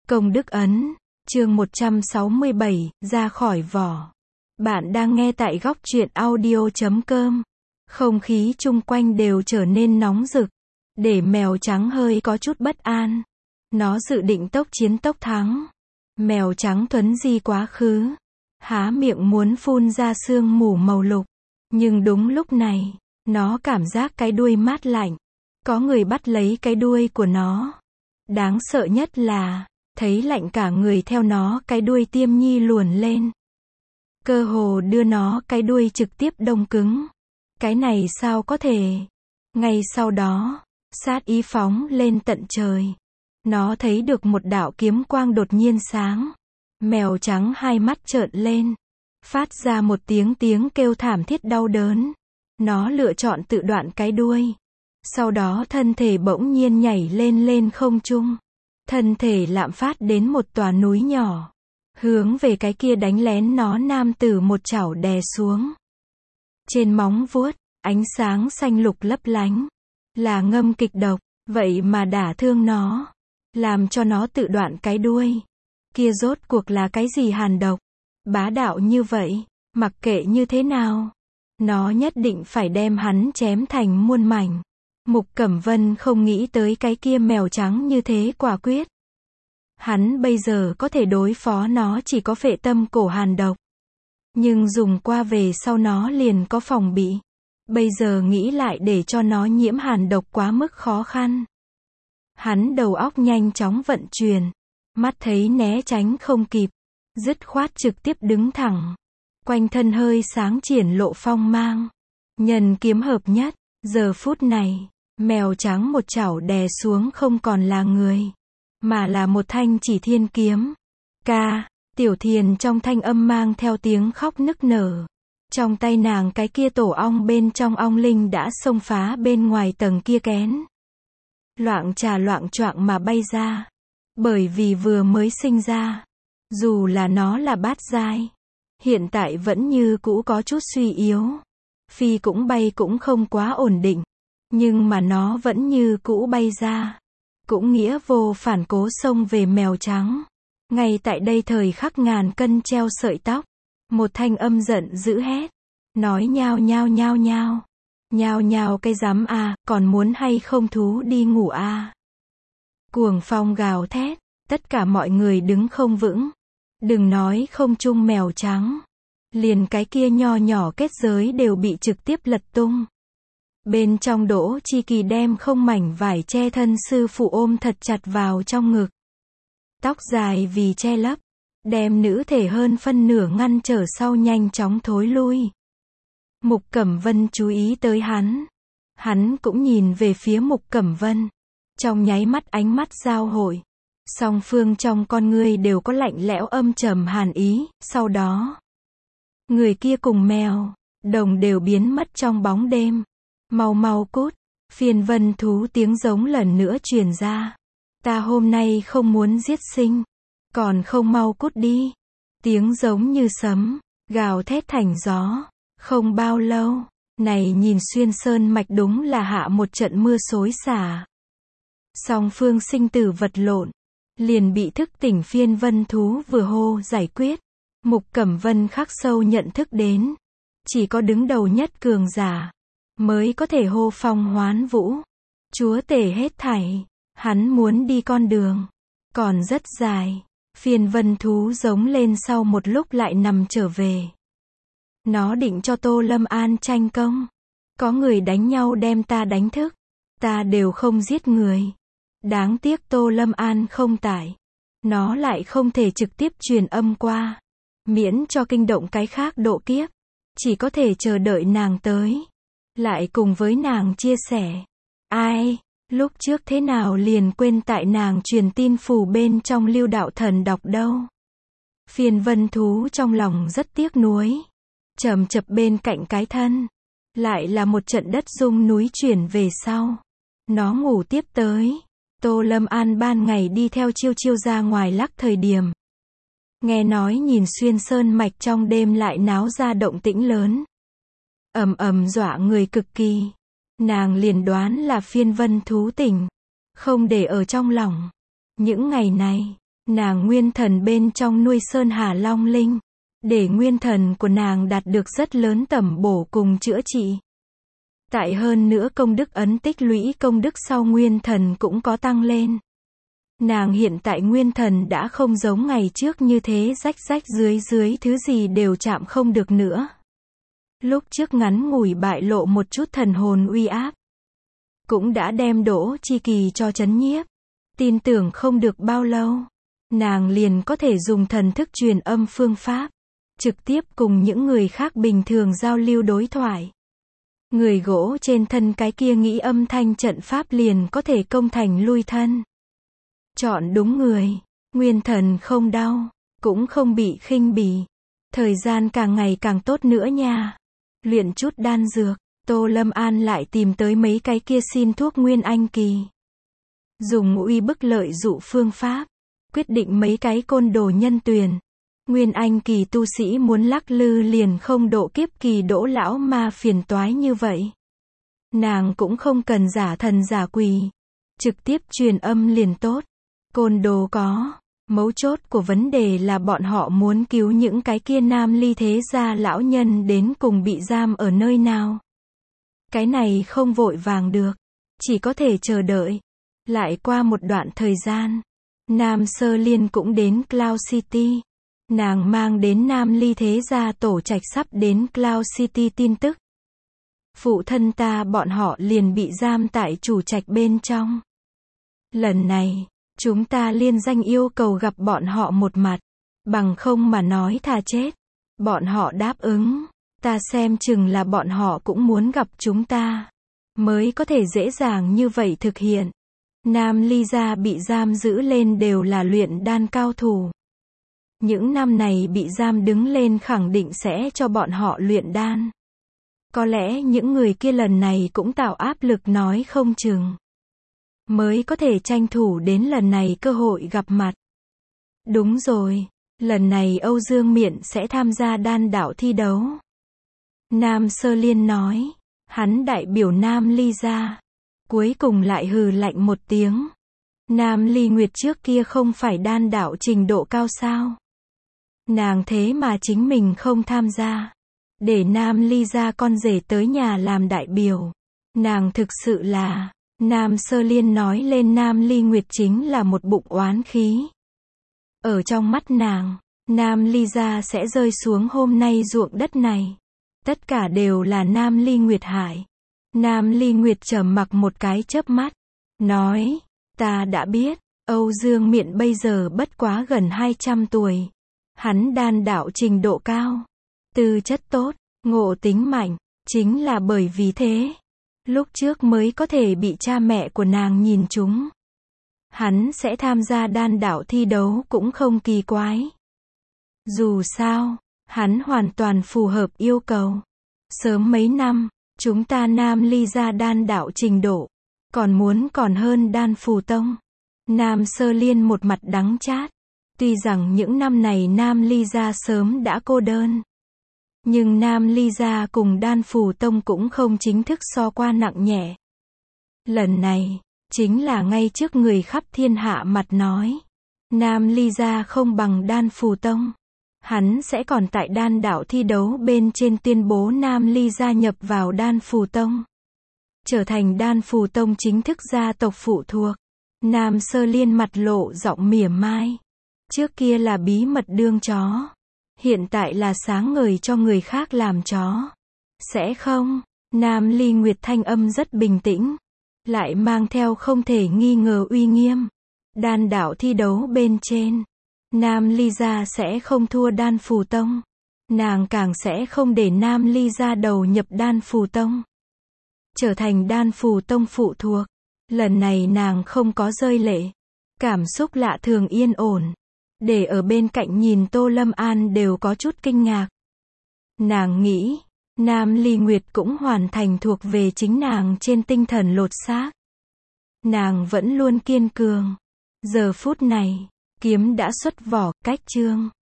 Công đức ấn, chương 167, ra khỏi vỏ. Bạn đang nghe tại góc truyện audio.com. Không khí chung quanh đều trở nên nóng rực, để mèo trắng hơi có chút bất an. Nó dự định tốc chiến tốc thắng. Mèo trắng thuấn di quá khứ, há miệng muốn phun ra sương mù màu lục. Nhưng đúng lúc này, nó cảm giác cái đuôi mát lạnh. Có người bắt lấy cái đuôi của nó. Đáng sợ nhất là, thấy lạnh cả người theo nó, cái đuôi Tiêm Nhi luồn lên. Cơ hồ đưa nó cái đuôi trực tiếp đông cứng. Cái này sao có thể? Ngay sau đó, sát ý phóng lên tận trời. Nó thấy được một đạo kiếm quang đột nhiên sáng. Mèo trắng hai mắt trợn lên, phát ra một tiếng kêu thảm thiết đau đớn. Nó lựa chọn tự đoạn cái đuôi. Sau đó thân thể bỗng nhiên nhảy lên không trung. Thân thể lạm phát đến một tòa núi nhỏ. Hướng về cái kia đánh lén nó nam tử một chảo đè xuống. Trên móng vuốt, ánh sáng xanh lục lấp lánh. Là ngâm kịch độc, vậy mà đả thương nó. Làm cho nó tự đoạn cái đuôi. Kia rốt cuộc là cái gì hàn độc? Bá đạo như vậy, mặc kệ như thế nào. Nó nhất định phải đem hắn chém thành muôn mảnh. Mục Cẩm Vân không nghĩ tới cái kia mèo trắng như thế quả quyết. Hắn bây giờ có thể đối phó nó chỉ có phệ tâm cổ hàn độc. Nhưng dùng qua về sau nó liền có phòng bị. Bây giờ nghĩ lại để cho nó nhiễm hàn độc quá mức khó khăn. Hắn đầu óc nhanh chóng vận chuyển. Mắt thấy né tránh không kịp. Dứt khoát trực tiếp đứng thẳng. Quanh thân hơi sáng triển lộ phong mang. Nhân kiếm hợp nhất. Giờ phút này, mèo trắng một chảo đè xuống không còn là người, mà là một thanh chỉ thiên kiếm. Tiểu Thiền trong thanh âm mang theo tiếng khóc nức nở. Trong tay nàng cái kia tổ ong bên trong ong linh đã xông phá bên ngoài tầng kia kén. Loạng choạng mà bay ra. Bởi vì vừa mới sinh ra, dù là nó là bát giai, hiện tại vẫn như cũ có chút suy yếu. Phi cũng bay cũng không quá ổn định. Nhưng mà nó vẫn như cũ bay ra. Cũng nghĩa vô phản cố xông về mèo trắng. Ngay tại đây thời khắc ngàn cân treo sợi tóc. Một thanh âm giận dữ hét. Nói nhao nhao. Nhao nhao cái rắm à, còn muốn hay không thú đi ngủ à. Cuồng phong gào thét. Tất cả mọi người đứng không vững. Đừng nói không chung mèo trắng. Liền cái kia nho nhỏ kết giới đều bị trực tiếp lật tung. Bên trong Đỗ Chi Kỳ đem không mảnh vải che thân sư phụ ôm thật chặt vào trong ngực. Tóc dài vì che lấp, đem nữ thể hơn phân nửa ngăn trở sau nhanh chóng thối lui. Mục Cẩm Vân chú ý tới hắn. Hắn cũng nhìn về phía Mục Cẩm Vân. Trong nháy mắt ánh mắt giao hội. Song phương trong con ngươi đều có lạnh lẽo âm trầm hàn ý, sau đó người kia cùng mèo đồng đều biến mất trong bóng đêm. Mau cút. Phiên vân thú tiếng giống lần nữa truyền ra. Ta hôm nay không muốn giết sinh. Còn không mau cút đi. Tiếng giống như sấm, gào thét thành gió. Không bao lâu, này nhìn xuyên sơn mạch đúng là hạ một trận mưa xối xả. Song phương sinh tử vật lộn. Liền bị thức tỉnh phiên vân thú vừa hô giải quyết. Mục Cẩm Vân khắc sâu nhận thức đến. Chỉ có đứng đầu nhất cường giả mới có thể hô phong hoán vũ. Chúa tể hết thảy. Hắn muốn đi con đường còn rất dài. Phiên vân thú giống lên sau một lúc lại nằm trở về. Nó định cho Tô Lâm An tranh công. Có người đánh nhau đem ta đánh thức. Ta đều không giết người. Đáng tiếc Tô Lâm An không tại. Nó lại không thể trực tiếp truyền âm qua. Miễn cho kinh động cái khác độ kiếp. Chỉ có thể chờ đợi nàng tới. Lại cùng với nàng chia sẻ. Ai, lúc trước thế nào liền quên tại nàng truyền tin phù bên trong lưu đạo thần đọc đâu. Phiên vân thú trong lòng rất tiếc nuối. Chầm chập bên cạnh cái thân. Lại là một trận đất rung núi chuyển về sau. Nó ngủ tiếp tới. Tô Lâm An ban ngày đi theo chiêu ra ngoài lắc thời điểm. Nghe nói nhìn xuyên sơn mạch trong đêm lại náo ra động tĩnh lớn. Ầm dọa người cực kỳ. Nàng liền đoán là phiên vân thú tỉnh. Không để ở trong lòng. Những ngày này, Nàng nguyên thần bên trong nuôi Sơn Hà Long Linh, để nguyên thần của nàng đạt được rất lớn tẩm bổ cùng chữa trị. Tại hơn nữa công đức ấn tích lũy công đức sau nguyên thần cũng có tăng lên. Nàng hiện tại nguyên thần đã không giống ngày trước như thế rách rách dưới thứ gì đều chạm không được nữa. Lúc trước ngắn ngủi bại lộ một chút thần hồn uy áp, cũng đã đem Đỗ Chi Kỳ cho trấn nhiếp. Tin tưởng không được bao lâu, nàng liền có thể dùng thần thức truyền âm phương pháp, trực tiếp cùng những người khác bình thường giao lưu đối thoại. Người gỗ trên thân cái kia nghĩ âm thanh trận pháp liền có thể công thành lui thân. Chọn đúng người, nguyên thần không đau, cũng không bị khinh bỉ. Thời gian càng ngày càng tốt nữa nha. Luyện chút đan dược, Tô Lâm An lại tìm tới mấy cái kia xin thuốc Nguyên Anh kỳ. Dùng uy bức lợi dụ phương pháp, quyết định mấy cái côn đồ nhân tuyền. Nguyên Anh kỳ tu sĩ muốn lắc lư liền không độ kiếp kỳ đỗ lão ma phiền toái như vậy. Nàng cũng không cần giả thần giả quỷ, trực tiếp truyền âm liền tốt. Côn đồ có, mấu chốt của vấn đề là bọn họ muốn cứu những cái kia nam ly thế gia lão nhân đến cùng bị giam ở nơi nào. Cái này không vội vàng được, chỉ có thể chờ đợi. Lại qua một đoạn thời gian, Nam Sơ Liên cũng đến Cloud City. Nàng mang đến nam ly thế gia tổ trạch sắp đến Cloud City tin tức. Phụ thân ta bọn họ liền bị giam tại chủ trạch bên trong. Lần này, chúng ta liên danh yêu cầu gặp bọn họ một mặt, bằng không mà nói thà chết. Bọn họ đáp ứng, ta xem chừng là bọn họ cũng muốn gặp chúng ta, mới có thể dễ dàng như vậy thực hiện. Nam ly gia bị giam giữ lên đều là luyện đan cao thủ. Những năm này bị giam đứng lên khẳng định sẽ cho bọn họ luyện đan. Có lẽ những người kia lần này cũng tạo áp lực nói không chừng, mới có thể tranh thủ đến lần này cơ hội gặp mặt. Đúng rồi, lần này Âu Dương Miện sẽ tham gia đan đạo thi đấu. Nam Sơ Liên nói, hắn đại biểu Nam ly gia. Cuối cùng lại hừ lạnh một tiếng. Nam Ly Nguyệt trước kia không phải đan đạo trình độ cao sao? Nàng thế mà chính mình không tham gia, để Nam Ly gia con rể tới nhà làm đại biểu. Nàng thực sự là, Nam Sơ Liên nói lên Nam Ly Nguyệt chính là một bụng oán khí. Ở trong mắt nàng, Nam Ly gia sẽ rơi xuống hôm nay ruộng đất này. Tất cả đều là Nam Ly Nguyệt hại. Nam Ly Nguyệt trầm mặc một cái chớp mắt, nói, ta đã biết, Âu Dương Miện bây giờ bất quá gần 200 tuổi. Hắn đan đạo trình độ cao, tư chất tốt, ngộ tính mạnh, chính là bởi vì thế, lúc trước mới có thể bị cha mẹ của nàng nhìn trúng. Hắn sẽ tham gia đan đạo thi đấu cũng không kỳ quái. Dù sao, hắn hoàn toàn phù hợp yêu cầu. Sớm mấy năm, chúng ta Nam Ly gia đan đạo trình độ, còn hơn đan phù tông. Nam Sơ Liên một mặt đắng chát. Tuy rằng những năm này Nam Ly gia sớm đã cô đơn, nhưng Nam Ly gia cùng đan phù tông cũng không chính thức so qua nặng nhẹ. Lần này, chính là ngay trước người khắp thiên hạ mặt nói, Nam Ly gia không bằng đan phù tông. Hắn sẽ còn tại đan đạo thi đấu bên trên tuyên bố Nam Ly gia nhập vào đan phù tông, trở thành đan phù tông chính thức gia tộc phụ thuộc. Nam Sơ Liên mặt lộ giọng mỉa mai. Trước kia là bí mật đương chó, hiện tại là sáng ngời cho người khác làm chó. Sẽ không? Nam Ly Nguyệt thanh âm rất bình tĩnh, lại mang theo không thể nghi ngờ uy nghiêm. Đan đạo thi đấu bên trên, Nam Ly gia sẽ không thua đan phù tông. Nàng càng sẽ không để Nam Ly gia đầu nhập đan phù tông, trở thành đan phù tông phụ thuộc. Lần này nàng không có rơi lệ, cảm xúc lạ thường yên ổn. Để ở bên cạnh nhìn Tô Lâm An đều có chút kinh ngạc. Nàng nghĩ, Nam Ly Nguyệt cũng hoàn thành thuộc về chính nàng trên tinh thần lột xác. Nàng vẫn luôn kiên cường. Giờ phút này, kiếm đã xuất vỏ, cách chương.